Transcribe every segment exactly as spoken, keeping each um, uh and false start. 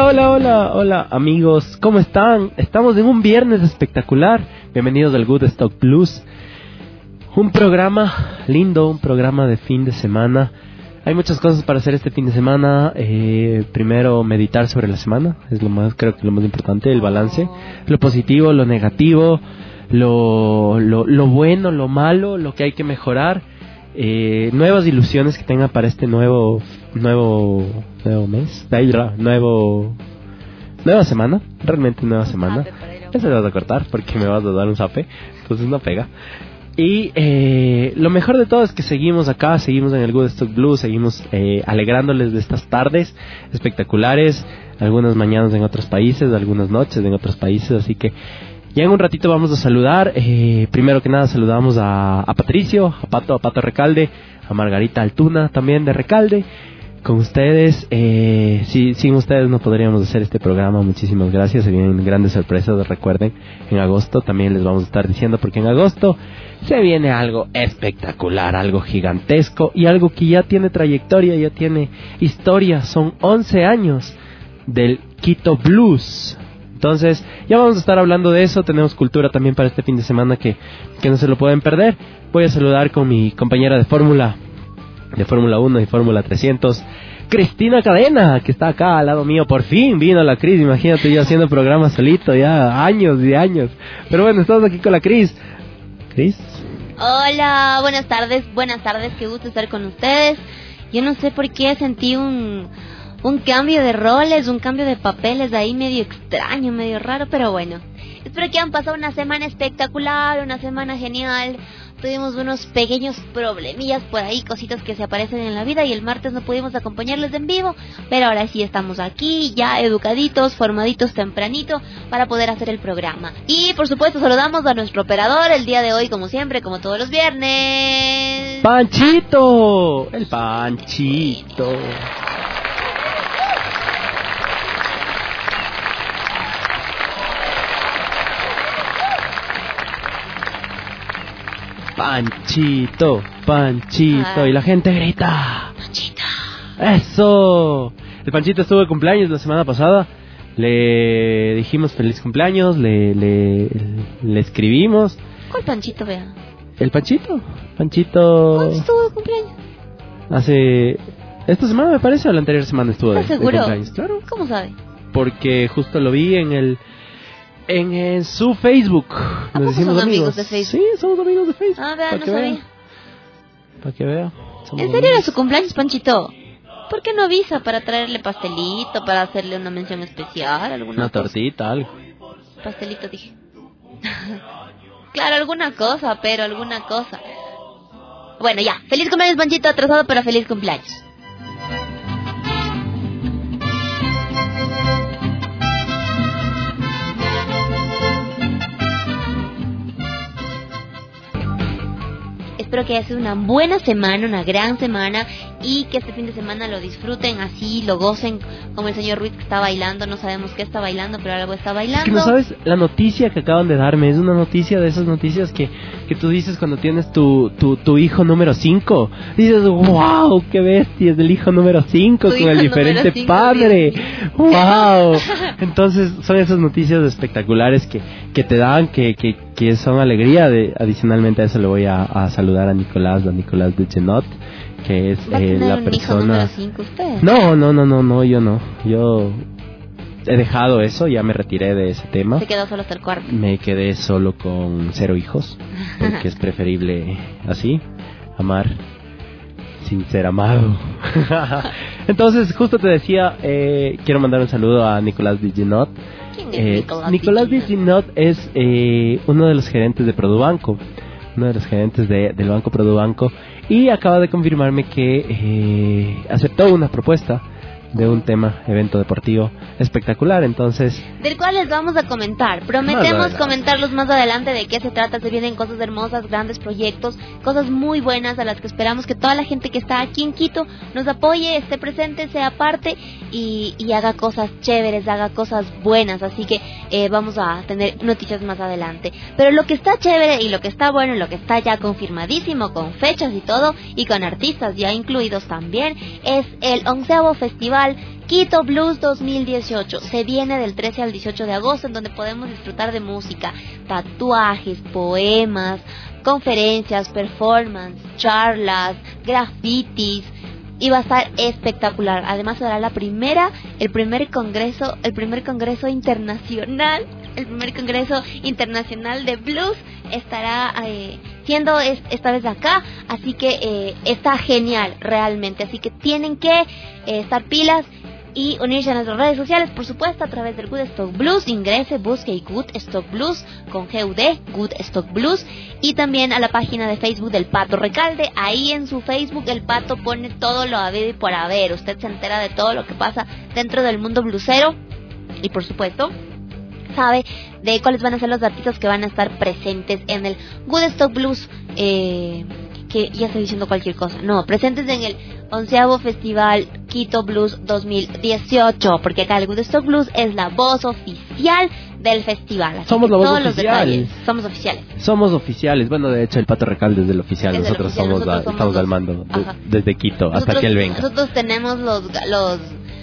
Hola, hola, hola, hola amigos, ¿cómo están? Estamos en un viernes espectacular. Bienvenidos al Good Stock Blues. Un programa lindo, un programa de fin de semana. Hay muchas cosas para hacer este fin de semana. Eh, primero, meditar sobre la semana. Es lo más, creo que lo más importante, el balance. Lo positivo, lo negativo, lo, lo, lo bueno, lo malo, lo que hay que mejorar. Eh, nuevas ilusiones que tenga para este nuevo nuevo nuevo mes, nuevo nueva semana, realmente nueva semana. Eso lo vas a cortar porque me vas a dar un zape, entonces no pega. Y eh, lo mejor de todo es que seguimos acá, seguimos en el Good Stock Blues, seguimos eh, alegrándoles de estas tardes espectaculares, algunas mañanas en otros países, algunas noches en otros países, así que ya en un ratito vamos a saludar. Eh, primero que nada saludamos a, a Patricio, a Pato, a Pato Recalde, a Margarita Altuna también de Recalde. Con ustedes, eh, si, sin ustedes no podríamos hacer este programa. Muchísimas gracias, se vienen grandes sorpresas, recuerden, en agosto también les vamos a estar diciendo, porque en agosto se viene algo espectacular, algo gigantesco y algo que ya tiene trayectoria, ya tiene historia. Son once años del Quito Blues. Entonces, ya vamos a estar hablando de eso. Tenemos cultura también para este fin de semana que, que no se lo pueden perder. Voy a saludar con mi compañera de Fórmula, de Fórmula uno y Fórmula trescientos, Cristina Cadena, que está acá al lado mío. Por fin vino la Cris, imagínate yo haciendo programas solito, ya años y años. Pero bueno, estamos aquí con la Cris. Cris. Hola, buenas tardes, buenas tardes, qué gusto estar con ustedes. Yo no sé por qué sentí un... un cambio de roles, un cambio de papeles ahí medio extraño, medio raro, pero bueno. Espero que hayan pasado una semana espectacular, una semana genial. Tuvimos unos pequeños problemillas por ahí, cositas que se aparecen en la vida, y el martes no pudimos acompañarles en vivo, pero ahora sí estamos aquí, ya educaditos, formaditos tempranito, para poder hacer el programa. Y por supuesto saludamos a nuestro operador el día de hoy, como siempre, como todos los viernes. ¡Panchito! El Panchito. Panchito, Panchito, ah. Y la gente grita Panchito. ¡Eso! El Panchito estuvo de cumpleaños la semana pasada. Le dijimos feliz cumpleaños, le, le, le escribimos. ¿Cuál Panchito, vea? ¿El Panchito? Panchito... ¿Cuándo estuvo de cumpleaños? Hace... Esta semana me parece, o la anterior semana estuvo de, ¿Estás de seguro? cumpleaños. Claro. ¿Cómo sabe? Porque justo lo vi en el... En, en su Facebook. ¿A poco son amigos? amigos de Facebook? Sí, somos amigos de Facebook. Ah, vea, no sabía. Vean. Para que vea. ¿En serio amigos. Era su cumpleaños, Panchito? ¿Por qué no avisa para traerle pastelito, para hacerle una mención especial, alguna Una cosa? tortita, algo. Pastelito, dije. Claro, alguna cosa, pero alguna cosa. Bueno, ya. Feliz cumpleaños, Panchito, atrasado, pero feliz cumpleaños. Espero que haya sido una buena semana, una gran semana, y que este fin de semana lo disfruten así, lo gocen, como el señor Ruiz que está bailando. No sabemos qué está bailando, pero algo está bailando. Es que no sabes la noticia que acaban de darme. Es una noticia de esas noticias que, que tú dices cuando tienes tu, tu, tu hijo número cinco. Dices, wow, qué bestia, es el hijo número cinco con el diferente cinco, padre. Wow. Entonces son esas noticias espectaculares que, que te dan, que, que, que son alegría. De, adicionalmente a eso le voy a, a saludar a Nicolás, a Nicolás de Genot, que es eh, la persona. cinco, ¿usted? No, no, no, no, no, yo no. Yo he dejado eso, ya me retiré de ese tema. ¿Se quedó solo hasta el cuarto? Me quedé solo con cero hijos, porque es preferible así, amar sin ser amado. Entonces, justo te decía, eh, quiero mandar un saludo a Nicolás de Genot. ¿Quién es eh, Nicolás? Nicolás de Genot es eh, uno de los gerentes de Produbanco. Uno de los gerentes de, del Banco Produbanco, y acaba de confirmarme que eh, aceptó una propuesta de un tema, evento deportivo espectacular, entonces... Del cual les vamos a comentar, prometemos comentarlos más adelante de qué se trata. Se vienen cosas hermosas, grandes proyectos, cosas muy buenas a las que esperamos que toda la gente que está aquí en Quito nos apoye, esté presente, sea parte y, y haga cosas chéveres, haga cosas buenas, así que eh, vamos a tener noticias más adelante. Pero lo que está chévere y lo que está bueno y lo que está ya confirmadísimo con fechas y todo, y con artistas ya incluidos también, es el onceavo Festival Festival Quito Blues dos mil dieciocho. Se viene del trece al dieciocho de agosto, en donde podemos disfrutar de música, tatuajes, poemas, conferencias, performance, charlas, grafitis, y va a estar espectacular. Además será la primera, el primer congreso, el primer congreso internacional, el primer congreso internacional de blues estará eh, siendo es, esta vez acá, así que eh, está genial realmente, así que tienen que eh, estar pilas y unirse a nuestras redes sociales, por supuesto, a través del Good Stock Blues. Ingrese, busque Good Stock Blues con G U D, Good Stock Blues, y también a la página de Facebook del Pato Recalde. Ahí en su Facebook el Pato pone todo lo habido y por haber. Usted se entera de todo lo que pasa dentro del mundo blusero y, por supuesto, sabe de cuáles van a ser los artistas que van a estar presentes en el Good Stock Blues, eh, que ya estoy diciendo cualquier cosa, no, presentes en el onceavo Festival Quito Blues dos mil dieciocho, porque acá el Good Stock Blues es la voz oficial del festival. Así somos la voz todos oficial. Los detalles, somos oficiales. Somos oficiales. Bueno, de hecho, el Pato Recalde es del oficial. Es Nosotros, oficial. somos, Nosotros a, somos estamos los... al mando de, desde Quito nosotros, hasta que él venga. Nosotros tenemos los los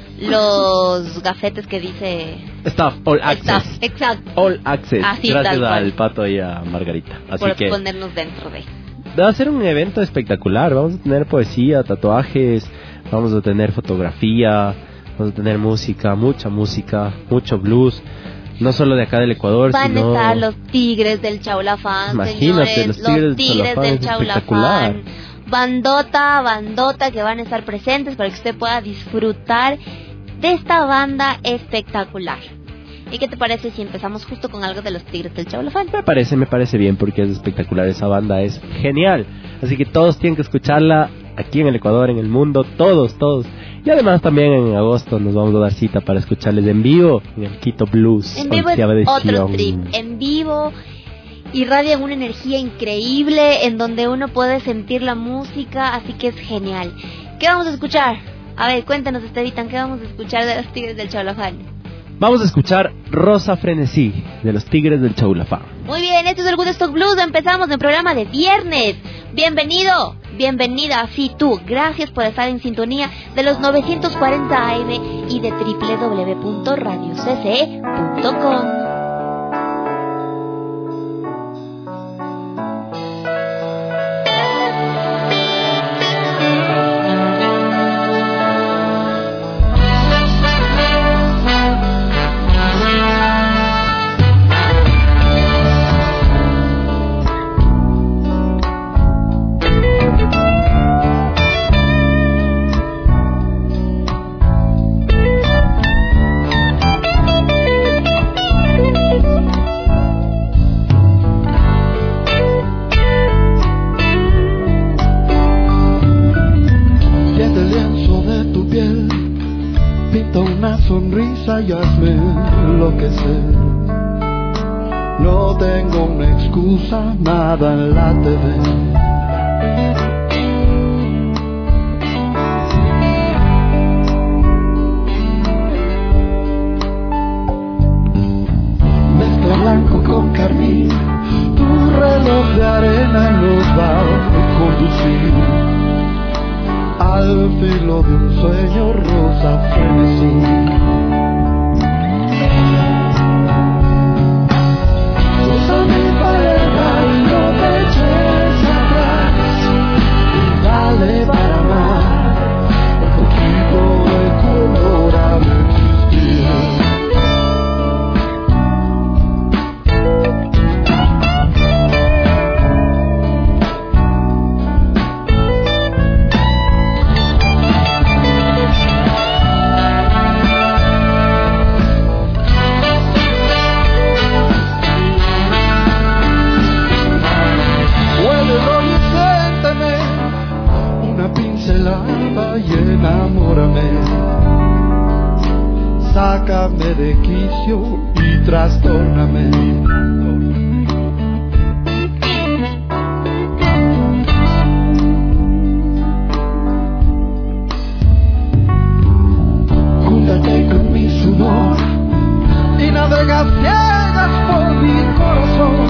los gafetes que dice Staff, All Access. Staff, exacto. All Access. Así, gracias tal al cual. Pato y a Margarita. Así Por que ponernos dentro de. va a ser un evento espectacular. Vamos a tener poesía, tatuajes, vamos a tener fotografía, vamos a tener música, mucha música, mucho blues. No solo de acá del Ecuador, Van sino... a estar los Tigres del Chaulafán, Imagínate, señores, los Tigres, los tigres del espectacular. Chaulafán. Bandota, bandota que van a estar presentes para que usted pueda disfrutar de esta banda espectacular. ¿Y qué te parece si empezamos justo con algo de los Tigres del Chaulafán? Me parece, me parece bien porque es espectacular, esa banda es genial. Así que todos tienen que escucharla aquí en el Ecuador, en el mundo, todos, todos. Y además también en agosto nos vamos a dar cita para escucharles en vivo en el Quito Blues. En vivo es otro trip, en vivo irradian una energía increíble en donde uno puede sentir la música, así que es genial. ¿Qué vamos a escuchar? A ver, cuéntanos, Estevitan, ¿qué vamos a escuchar de los Tigres del Chaulafán? Vamos a escuchar Rosa Frenesí de los Tigres del Chaulafán. Muy bien, esto es el Good Stock Blues. Empezamos el programa de viernes. Bienvenido, bienvenida, así tú. Gracias por estar en sintonía de los novecientos cuarenta A M y de doble u doble u doble u punto radio c c e punto com. Y hazme enloquecer. No tengo una excusa, nada en la T V. Mezcla blanco con carmín, tu reloj de arena nos va a conducir al filo de un sueño, rosa frenesí. Dale para amar, un poquito de color a existir. Y enamórame, sácame de quicio y trastórname. Júntate con mi sudor y navega ciegas por mi corazón.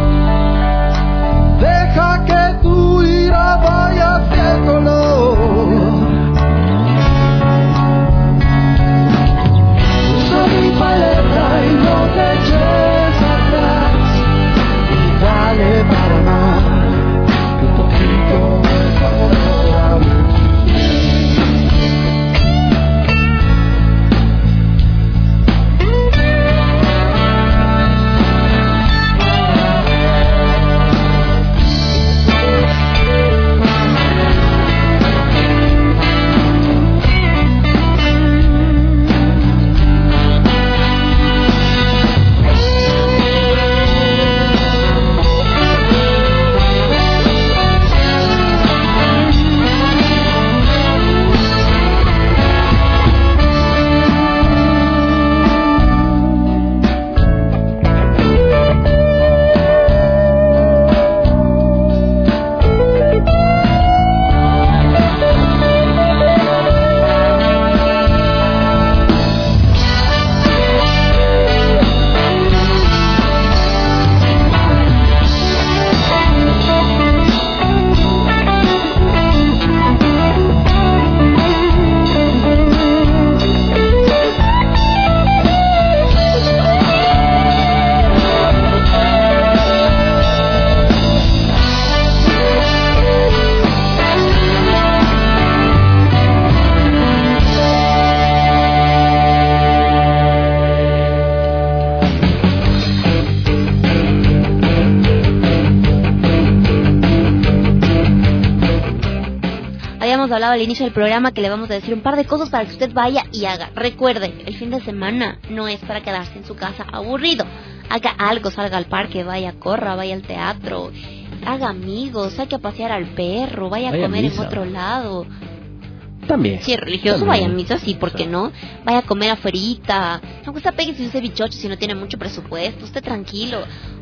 Deja que tu ira vaya haciéndolo. hablado al inicio del programa que le vamos a decir un par de cosas para que usted vaya y haga. Recuerde, el fin de semana no es para quedarse en su casa aburrido. Haga algo, salga al parque, vaya, corra, vaya al teatro, haga amigos, saque a pasear al perro, vaya, vaya a comer en otro lado. También. Si es religioso, también. vaya a misa, sí, ¿por qué no? Vaya a comer afuerita. Aunque usted pegue si use bichocho, si no tiene mucho presupuesto, usted tranquilo.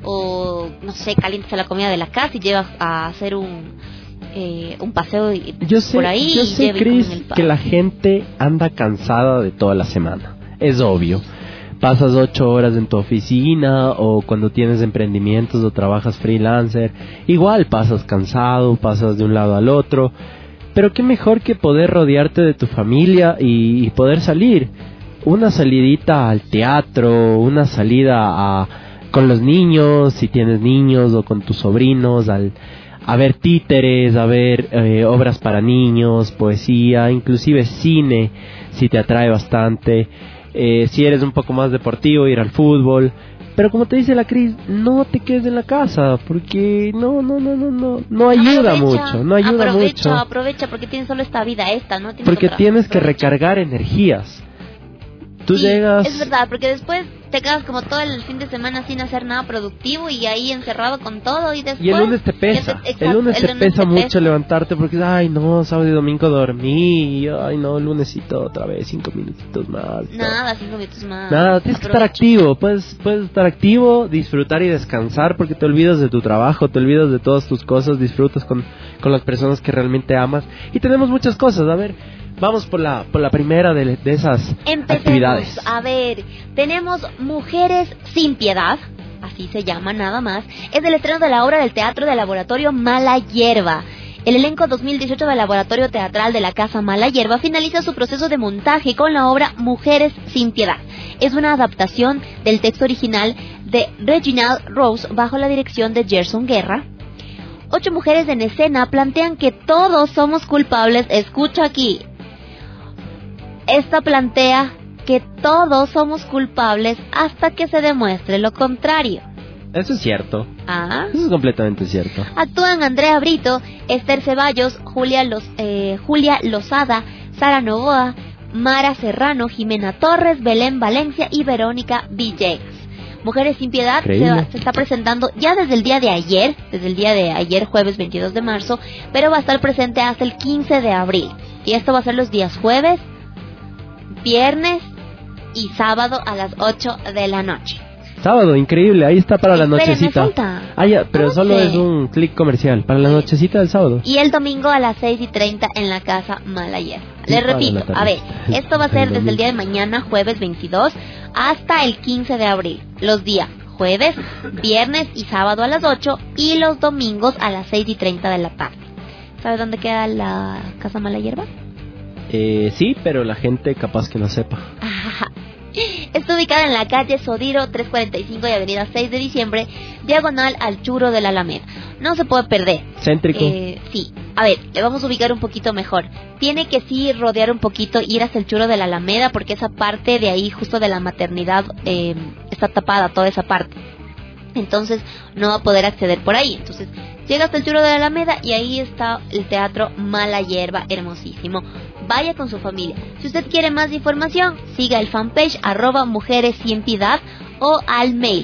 O, no sé, caliéntese la comida de la casa y lleva a hacer un eh, un paseo yo sé, por ahí. Yo sé, Cris, que la gente anda cansada de toda la semana. Es obvio. Pasas ocho horas en tu oficina o cuando tienes emprendimientos o trabajas freelancer. Igual pasas cansado, pasas de un lado al otro. Pero qué mejor que poder rodearte de tu familia y, y poder salir. Una salidita al teatro, una salida a, con los niños, si tienes niños, o con tus sobrinos, al, a ver títeres, a ver eh, obras para niños, poesía, inclusive cine, si te atrae bastante. Eh, si eres un poco más deportivo, ir al fútbol. Pero como te dice la Cris, no te quedes en la casa, porque no, no, no, no, no, no ayuda aprovecha, mucho, no ayuda aprovecha, mucho. Aprovecha, porque tienes solo esta vida esta, ¿no? Tienes porque otra, tienes que aprovecha. recargar energías. Tú sí, llegas... es verdad, porque después te quedas como todo el fin de semana sin hacer nada productivo y ahí encerrado con todo y después... Y el lunes te pesa, te, exacto, el lunes el te lunes pesa te mucho pesa. levantarte porque, ay no, sábado y domingo dormí, ay no, el lunesito otra vez, cinco minutitos más. Nada, cinco minutos más. Nada, tienes que estar activo, puedes, puedes estar activo, disfrutar y descansar porque te olvidas de tu trabajo, te olvidas de todas tus cosas, disfrutas con, con las personas que realmente amas. Y tenemos muchas cosas, a ver... Vamos por la por la primera de, de esas Empecemos. actividades. A ver, tenemos Mujeres sin Piedad, así se llama nada más. Es el estreno de la obra del teatro del laboratorio Mala Hierba. El elenco dos mil dieciocho del laboratorio teatral de la Casa Mala Hierba finaliza su proceso de montaje con la obra Mujeres sin Piedad. Es una adaptación del texto original de Reginald Rose bajo la dirección de Gerson Guerra. Ocho mujeres en escena plantean que todos somos culpables. Escucha aquí. Esta plantea que todos somos culpables hasta que se demuestre lo contrario. Eso es cierto. Ah. Eso es completamente cierto. Actúan Andrea Brito, Esther Ceballos, Julia, Los, eh, Julia Lozada, Sara Novoa, Mara Serrano, Jimena Torres, Belén Valencia y Verónica Villegas. Mujeres sin Piedad se, va, se está presentando ya desde el día de ayer, desde el día de ayer, jueves veintidós de marzo, pero va a estar presente hasta el quince de abril. Y esto va a ser los días jueves, viernes y sábado a las ocho de la noche. Sábado, increíble, ahí está para la Espere, nochecita. me falta. Ah, ya, pero ¿Cómo solo que? es un clic comercial, para la nochecita del sábado. Y el domingo a las seis y treinta en la Casa Mala Hierba. Les repito, a ver, esto va a ser desde el día de mañana, jueves veintidós, hasta el quince de abril. Los días jueves, viernes y sábado a las ocho y los domingos a las seis y treinta de la tarde. ¿Sabes dónde queda la Casa Mala Hierba? Eh, sí, pero la gente capaz que no sepa. Está ubicada en la calle Sodiro trescientos cuarenta y cinco y avenida seis de diciembre, diagonal al Churo de la Alameda. No se puede perder. Céntrico. Eh, sí, a ver, le vamos a ubicar un poquito mejor. Tiene que sí rodear un poquito, ir hasta el Churo de la Alameda, porque esa parte de ahí, justo de la maternidad, eh, está tapada, toda esa parte. Entonces no va a poder acceder por ahí. Entonces llega hasta el Churo de la Alameda y ahí está el Teatro Mala Hierba, hermosísimo. Vaya con su familia. Si usted quiere más información, siga el fanpage arroba Mujeres Sin Piedad o al mail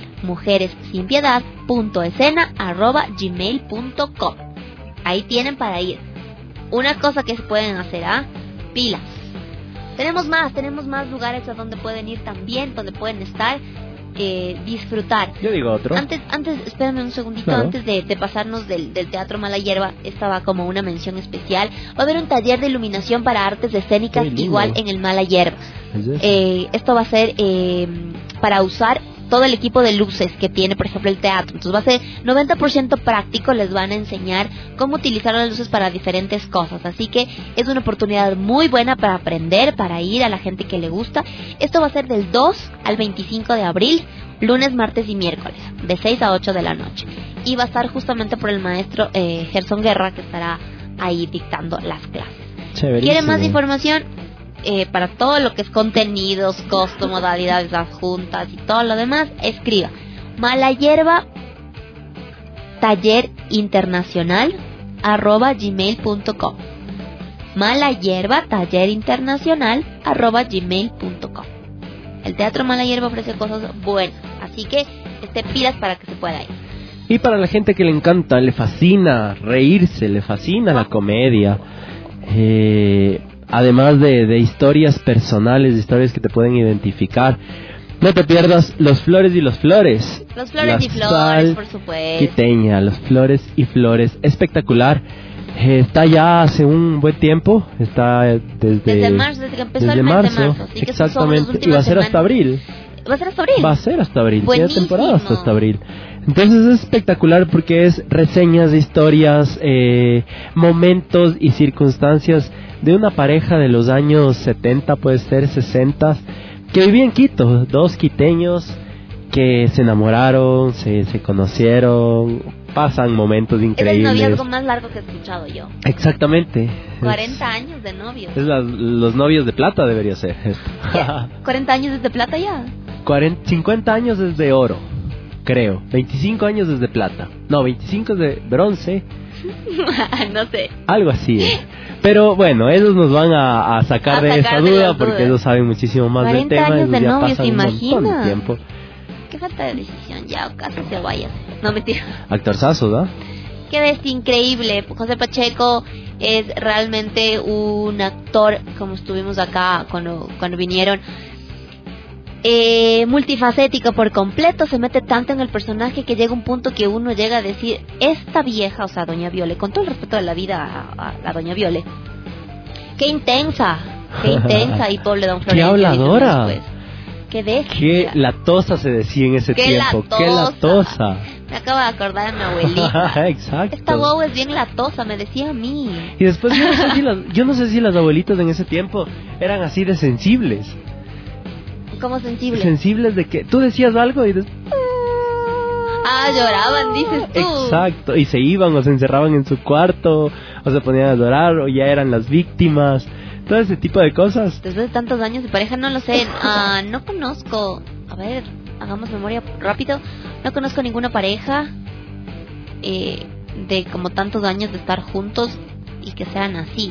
mujeressinpiedad.escena arroba gmail.com. Ahí tienen para ir. Una cosa que se pueden hacer, ¿ah? Pilas. Tenemos más, tenemos más lugares a donde pueden ir también, donde pueden estar. Eh, disfrutar. Yo digo otro. Antes, antes, espérame un segundito, claro. antes de, de pasarnos del, del Teatro Mala Hierba, estaba como una mención especial. Va a haber un taller de iluminación para artes escénicas igual en el Mala Hierba. Eh, esto va a ser eh, para usar todo el equipo de luces que tiene, por ejemplo, el teatro. Entonces va a ser noventa por ciento práctico, les van a enseñar cómo utilizar las luces para diferentes cosas. Así que es una oportunidad muy buena para aprender, para ir a la gente que le gusta. Esto va a ser del dos al veinticinco de abril, lunes, martes y miércoles, de seis a ocho de la noche. Y va a estar justamente por el maestro eh, Gerson Guerra, que estará ahí dictando las clases. ¿Quiere más información? Eh, para todo lo que es contenidos, costo, modalidades adjuntas y todo lo demás, escriba Mala Hierba Taller Internacional arroba gmail punto com. Mala Hierba Taller Internacional arroba gmail punto com. El Teatro Mala Hierba ofrece cosas buenas, así que esté pilas para que se pueda ir. Y para la gente que le encanta, le fascina reírse, le fascina la comedia, eh, además de, de historias personales, de historias que te pueden identificar, no te pierdas Los Flores y los Flores. Los Flores la y Flores, sal por supuesto. quiteña, Los Flores y Flores, espectacular. Eh, está ya hace un buen tiempo, está desde... Desde marzo, desde que empezó desde el mes marzo, de marzo. Así que exactamente, y va a ser hasta abril. ¿Va a ser hasta abril? Va a ser hasta abril, tiene Buenísimo. temporada hasta, hasta abril. Entonces es espectacular porque es reseñas de historias, eh, momentos y circunstancias de una pareja de los años setenta, puede ser sesenta, que vivía en Quito, dos quiteños que se enamoraron, se, se conocieron, pasan momentos Es el increíbles. noviazgo más largo que he escuchado yo. Exactamente. cuarenta años de novios. Es las- los novios de plata debería ser. ¿Qué? ¿cuarenta años desde plata ya? cuarenta, cincuenta años es de oro, creo. veinticinco años es de plata. No, veinticinco es de bronce. No sé. Algo así. ¿eh? Pero bueno, ellos nos van a, a sacar A de sacar esa de duda las porque dudas. ellos saben muchísimo más del cuarenta tema. años Ellos de ya novios, pasan un montón imagina. de tiempo. Qué falta de decisión. Ya, casi se vaya. No, mentira. Actorzazos, ¿ah? Que es increíble. José Pacheco es realmente un actor, como estuvimos acá cuando, cuando vinieron, eh, multifacético por completo. Se mete tanto en el personaje que llega un punto que uno llega a decir, esta vieja, o sea, Doña Viole, con todo el respeto de la vida a, a, a Doña Viole, qué intensa, qué intensa, y pobre Don Florencio. ¡Qué habladora! Después. Qué bestia. Qué latosa se decía en ese Qué tiempo. latosa. ¡Qué latosa! Me acabo de acordar de mi abuelita. Exacto. Esta guau es bien latosa, me decía a mí. Y después yo no, sé si las, yo no sé si las abuelitas en ese tiempo eran así de sensibles. Como sensible. Sensibles de que tú decías algo y des- Ah, lloraban, dices tú. Exacto, y se iban o se encerraban en su cuarto o se ponían a llorar o ya eran las víctimas, todo ese tipo de cosas. Después de tantos años de pareja, no lo sé. Ah, no conozco. A ver, hagamos memoria rápido. No conozco ninguna pareja eh, de como tantos años de estar juntos y que sean así.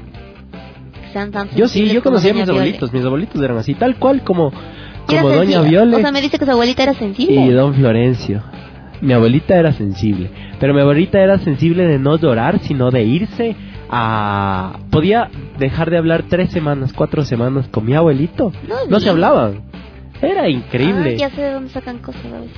Que sean tan Yo sí, sensibles yo como conocía a Doña mis Viole. abuelitos, mis abuelitos eran así, tal cual como, Era como Doña sensible. Viole O sea, me dice que su abuelita era sensible. y Don Florencio. Mi abuelita era sensible, pero mi abuelita era sensible de no llorar, sino de irse a... Podía dejar de hablar tres semanas, cuatro semanas con mi abuelito. No, No se bien. hablaban. Era increíble. Ah, ya sé de dónde sacan cosas a veces.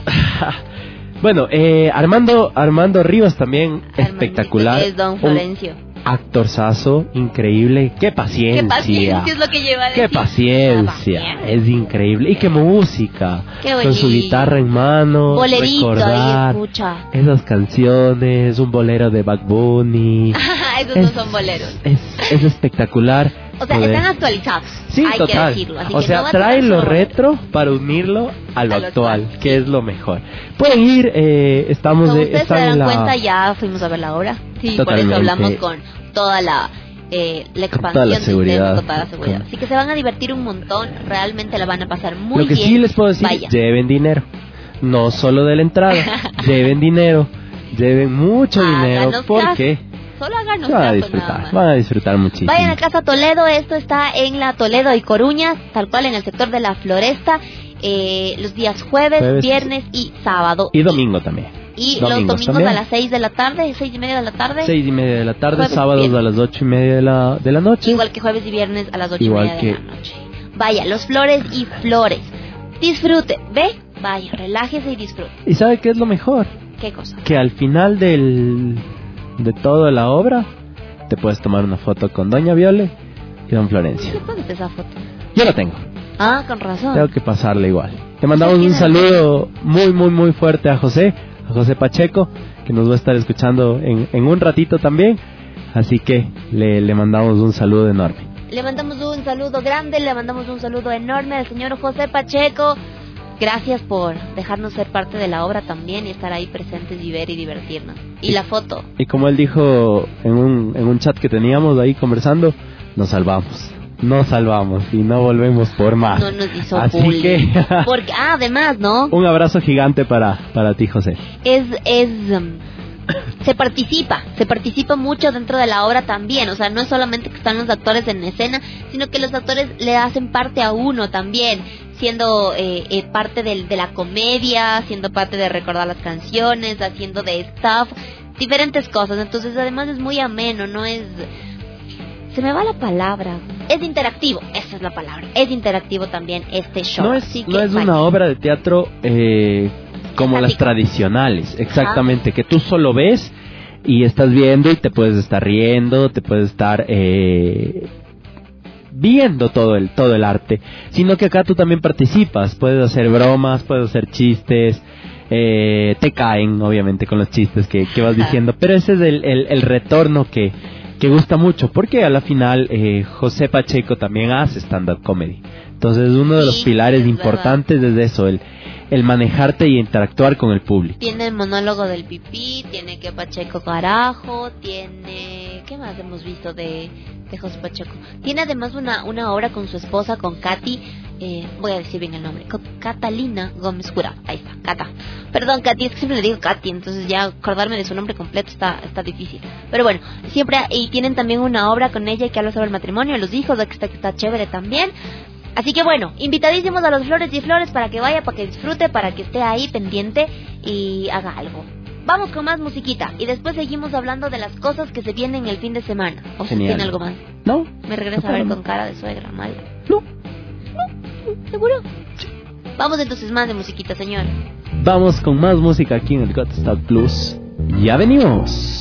Bueno, eh, Armando Armando Rivas también, espectacular. Es Don Un Florencio. actorzazo, increíble. Qué paciencia. Qué paciencia es lo que lleva a Qué decir. paciencia. Ah, Es increíble. Y qué música. Qué Con su bonito. guitarra en mano. Bolerito ahí, recordar escucha. esas canciones. Un bolero de Bad Bunny. Esos Es- no son boleros. Es, es espectacular. O sea, poder- están actualizados. Sí, hay total. que decirlo. Así o que sea, no va a trae tocar lo solo retro para unirlo a lo A lo actual, actual, que sí. es lo mejor. Pueden ir, eh, estamos Como de, ustedes se están dan en la... cuenta, ya fuimos a ver la obra. Sí, Totalmente. por eso hablamos con toda la, eh, la Con expansión toda la del seguridad. tema, con toda la seguridad. Con- Así que se van a divertir un montón. Realmente la van a pasar muy Lo que bien. sí les puedo decir, Vaya. lleven dinero. No solo de la entrada, lleven dinero. Lleven mucho dinero Háganos porque Solo háganos se van a caso, disfrutar, nada más. van a disfrutar muchísimo. Vayan a Casa Toledo, esto está en la Toledo y Coruña, tal cual en el sector de la Floresta, eh, los días jueves, Jueves. viernes y sábado. Y domingo también. Y domingos los domingos también. a las seis de la tarde, seis y media de la tarde, Seis y media de la tarde, Jueves y sábados viernes. a las ocho y media de la, de la noche. igual que jueves y viernes a las ocho Igual y media que- de la noche. Vaya, los flores y flores. Disfrute, ve, vaya, relájese y disfrute. ¿Y sabe qué es lo mejor? ¿Qué cosa? Que al final del de toda la obra te puedes tomar una foto con Doña Viole y Don Florencio. ¿Qué pones esa foto? Yo la tengo, Ah, con razón. tengo que pasarle igual. Te mandamos ¿Usted un tiene saludo muy, muy, muy fuerte a José, a José Pacheco, que nos va a estar escuchando en, en un ratito también. Así que le, le mandamos un saludo enorme. Le mandamos un saludo grande, le mandamos un saludo enorme al señor José Pacheco. Gracias por dejarnos ser parte de la obra también y estar ahí presentes y ver y divertirnos. Y la foto. Y como él dijo en un, en un chat que teníamos ahí conversando, nos salvamos. Nos salvamos y no volvemos por más. No nos hizo Así bullying. que Porque, ah, además, ¿no? un abrazo gigante para, para ti, José. Es, es, um, se participa, se participa mucho dentro de la obra también, o sea, no es solamente que están los actores en escena, sino que los actores le hacen parte a uno también, siendo eh, eh, parte del, de la comedia, siendo parte de recordar las canciones, haciendo de staff, diferentes cosas, entonces además es muy ameno, no es... Se me va la palabra. Es interactivo, esa es la palabra. Es interactivo también este show. No es, así que no es una obra de teatro eh, como las tradicionales, exactamente, que tú solo ves y estás viendo y te puedes estar riendo, te puedes estar eh, viendo todo el todo el arte, sino que acá tú también participas, puedes hacer bromas, puedes hacer chistes, eh, te caen obviamente con los chistes que, que vas diciendo, pero ese es el, el, el retorno que que gusta mucho, porque a la final eh, José Pacheco también hace stand-up comedy. Entonces uno de los sí, pilares es importantes verdad. es eso, el, el manejarte y interactuar con el público. Tiene el monólogo del pipí, tiene que Pacheco carajo, tiene... ¿Qué más hemos visto de, de José Pacheco? Tiene además una, una obra con su esposa, con Katy, eh, voy a decir bien el nombre, con Catalina Gómez Jurado, ahí está, Cata. Perdón, Katy, es que siempre le digo Katy, entonces ya acordarme de su nombre completo está, está difícil. Pero bueno, siempre, y tienen también una obra con ella que habla sobre el matrimonio, los hijos, que está, que está chévere también. Así que bueno, invitadísimos a los Flores y Flores para que vaya, para que disfrute, para que esté ahí pendiente y haga algo. Vamos con más musiquita y después seguimos hablando de las cosas que se vienen el fin de semana. ¿O si tiene algo más? No. Me regresa a ver con cara de suegra, mal. No. No, ¿seguro? Vamos entonces más de musiquita, señor. Vamos con más música aquí en el Got Stock Plus. Ya venimos.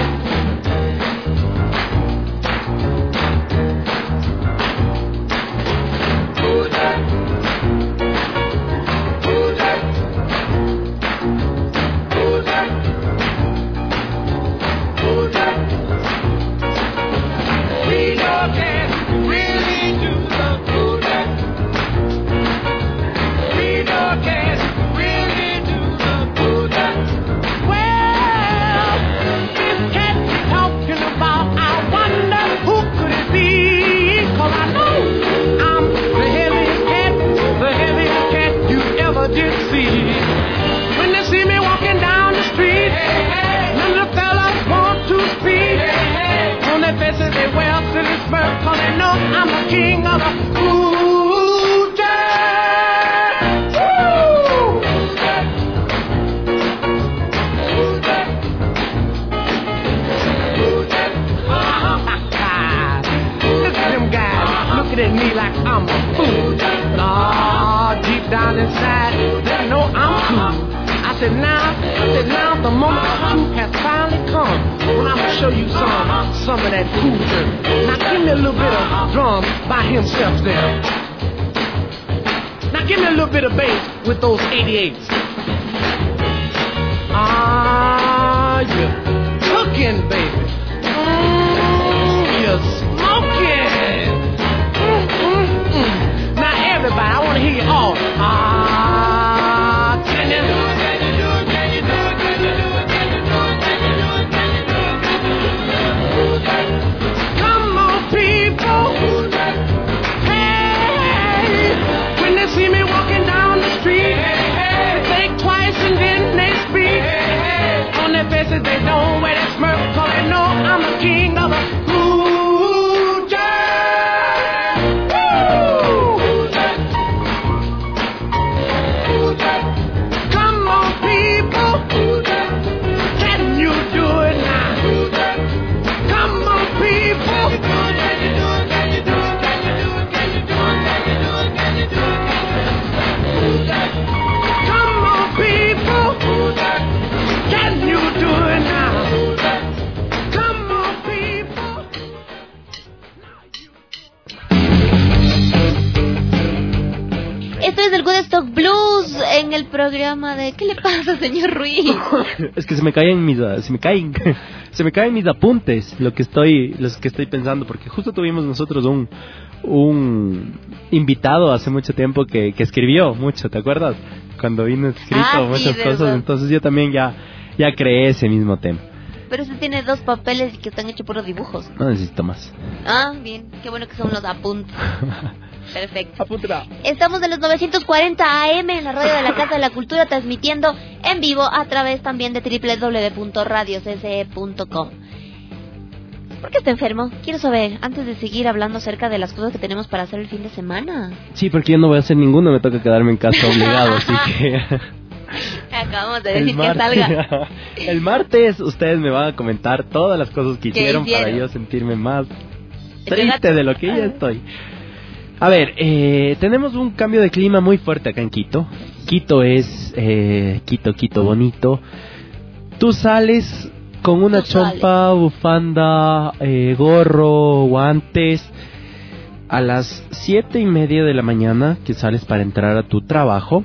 With those eighty-eights. Ah, you're cooking, baby. Mm, you're smoking. Mm, mm, mm. Now, everybody, I want to hear you all. Ah, can you do it? Can you do it? Can you do it? Can you do it? Can you do it? Can you do it? Can you do it? Come on, people. Hey, when they see me walking down the street, they think twice and then they speak. On their faces they don't wear that smirk, cause they know I'm the king of the blue jazz. Come on, people, can you do it now? Come on, people. Can you do it? Can you do it? Can you do it? Can you do it? Can you do it? Can you do it? Come on, people. Can you do it now? Come on, people. Esto es el Good Stock Blues en el programa de... ¿Qué le pasa, señor Ruiz? Es que se me caen mis se me caen se me caen mis apuntes, lo que estoy los que estoy pensando, porque justo tuvimos nosotros un un invitado hace mucho tiempo que, que escribió mucho, ¿te acuerdas? Cuando vino escrito ah, muchas sí, cosas, verdad. Entonces yo también ya ya creé ese mismo tema. Pero ese tiene dos papeles que están hechos puros dibujos. No necesito más. Ah, bien, qué bueno que son los apuntes. Perfecto. Apúntala. Estamos en los novecientos cuarenta A M en la radio de la Casa de la Cultura, transmitiendo en vivo a través también de doble u doble u doble u punto radios s e punto com. ¿Por qué está enfermo? Quiero saber, antes de seguir hablando acerca de las cosas que tenemos para hacer el fin de semana. Sí, porque yo no voy a hacer ninguno, me toca quedarme en casa obligado, así que... Acabamos de decir que salga. El martes ustedes me van a comentar todas las cosas que hicieron, hicieron? para yo sentirme más triste de lo que ya estoy. A ver, eh, tenemos un cambio de clima muy fuerte acá en Quito. Quito es eh, Quito, Quito bonito. Tú sales con una Tú chompa, sales. bufanda, eh, gorro, guantes. A las siete y media de la mañana que sales para entrar a tu trabajo.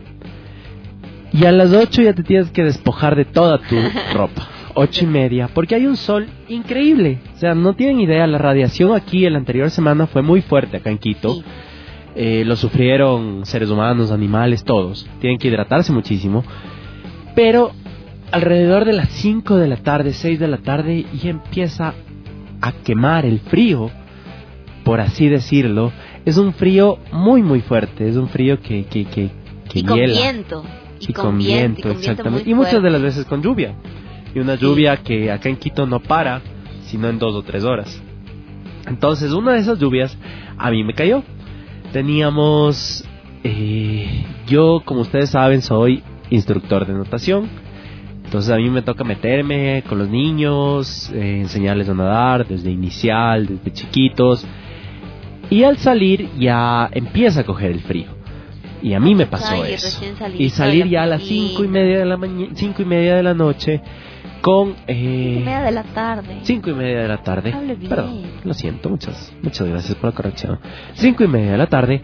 Y a las ocho ya te tienes que despojar de toda tu ropa. Ocho y media, porque hay un sol increíble. O sea, no tienen idea, la radiación aquí en la anterior semana fue muy fuerte acá en Quito. Sí. Eh, lo sufrieron seres humanos, animales, todos. Tienen que hidratarse muchísimo. Pero alrededor de las cinco de la tarde, seis de la tarde, ya empieza a quemar el frío, por así decirlo. Es un frío muy, muy fuerte. Es un frío que, que, que, que y hiela. Con viento. Y, y con, con viento, viento exactamente. Y muchas de las veces con lluvia. Y una lluvia sí. que acá en Quito no para, sino en dos o tres horas. Entonces, una de esas lluvias a mí me cayó. Teníamos... Eh, yo, como ustedes saben, soy instructor de natación. Entonces, a mí me toca meterme con los niños, eh, enseñarles a nadar desde inicial, desde chiquitos. Y al salir ya empieza a coger el frío. Y a mí me pasó Ay, eso. Y salir ya a las cinco y media de la mañana, cinco y media de la noche, con eh, cinco y media de la tarde. Cinco y media de la tarde. Hable bien. Perdón, lo siento, muchas, muchas gracias por la corrección. Cinco y media de la tarde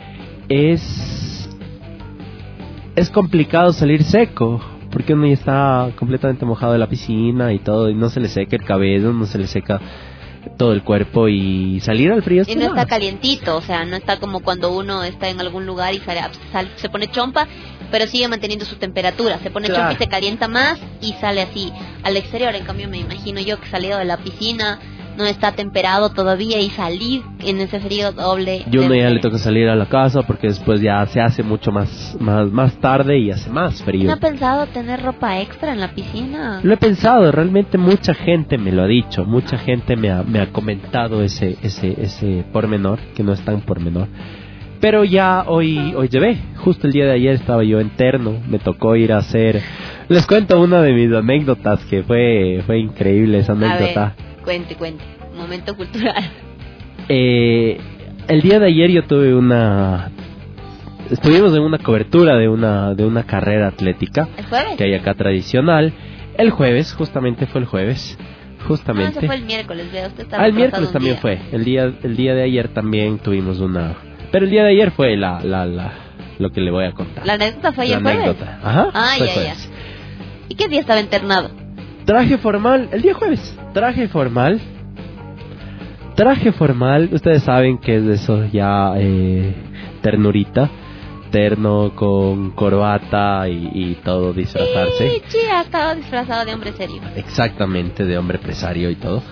es es complicado salir seco, porque uno ya está completamente mojado de la piscina y todo, y no se le seca el cabello, no se le seca todo el cuerpo, y salir al frío es y no está calientito, o sea, no está como cuando uno está en algún lugar y sale, sale, se pone chompa, pero sigue manteniendo su temperatura, se pone claro. chompa y se calienta más y sale así al exterior. En cambio me imagino yo que salido de la piscina no está temperado todavía y salir en ese frío doble. Yo no ya le toca salir a la casa porque después ya se hace mucho más más más tarde y hace más frío. ¿No ha pensado tener ropa extra en la piscina? Lo he pensado, realmente mucha gente me lo ha dicho, mucha gente me ha, me ha comentado ese ese ese pormenor, que no es tan pormenor. Pero ya hoy hoy llevé, justo el día de ayer estaba yo en terno, me tocó ir a hacer... Les cuento una de mis anécdotas que fue fue increíble esa anécdota. A ver. Cuente, cuente. Momento cultural. Eh, el día de ayer yo tuve una... Estuvimos en una cobertura de una de una carrera atlética. ¿El jueves? Que hay acá tradicional. El jueves, justamente fue el jueves. Justamente. No, eso fue el miércoles, vea. Usted estaba ah, el miércoles también día. fue. El día el día de ayer también tuvimos una... Pero el día de ayer fue la la la lo que le voy a contar. ¿La anécdota fue ayer la jueves? Anécdota. Ajá. Ah, ya, ya. ¿Y qué día estaba internado? Traje formal, el día jueves. Traje formal. Traje formal, ustedes saben que es de eso ya eh, ternurita. Terno con corbata y, y todo, disfrazarse. Sí, sí, ha estado disfrazado de hombre serio. Exactamente, de hombre empresario y todo.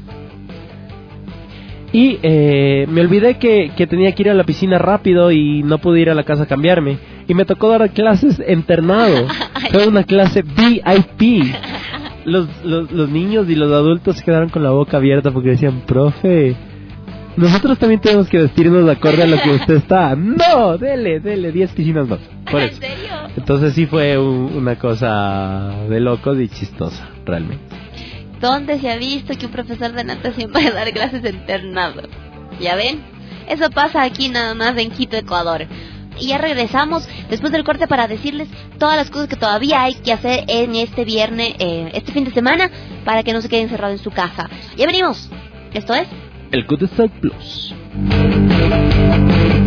Y eh, me olvidé que, que tenía que ir a la piscina rápido y no pude ir a la casa a cambiarme. Y me tocó dar clases internado. Fue una clase V I P. Los, los, los niños y los adultos se quedaron con la boca abierta porque decían, profe, nosotros también tenemos que vestirnos de acuerdo a lo que usted está. No, dele, dele, diez piscinas más. Por eso. ¿En serio? Entonces sí fue un, una cosa de locos y chistosa, realmente. ¿Dónde se ha visto que un profesor de natación va a dar clases internado? ¿Ya ven? Eso pasa aquí nada más en Quito, Ecuador. Y ya regresamos después del corte para decirles todas las cosas que todavía hay que hacer en este viernes, eh, este fin de semana, para que no se queden encerrados en su casa. Ya venimos. Esto es el Good Stock Plus.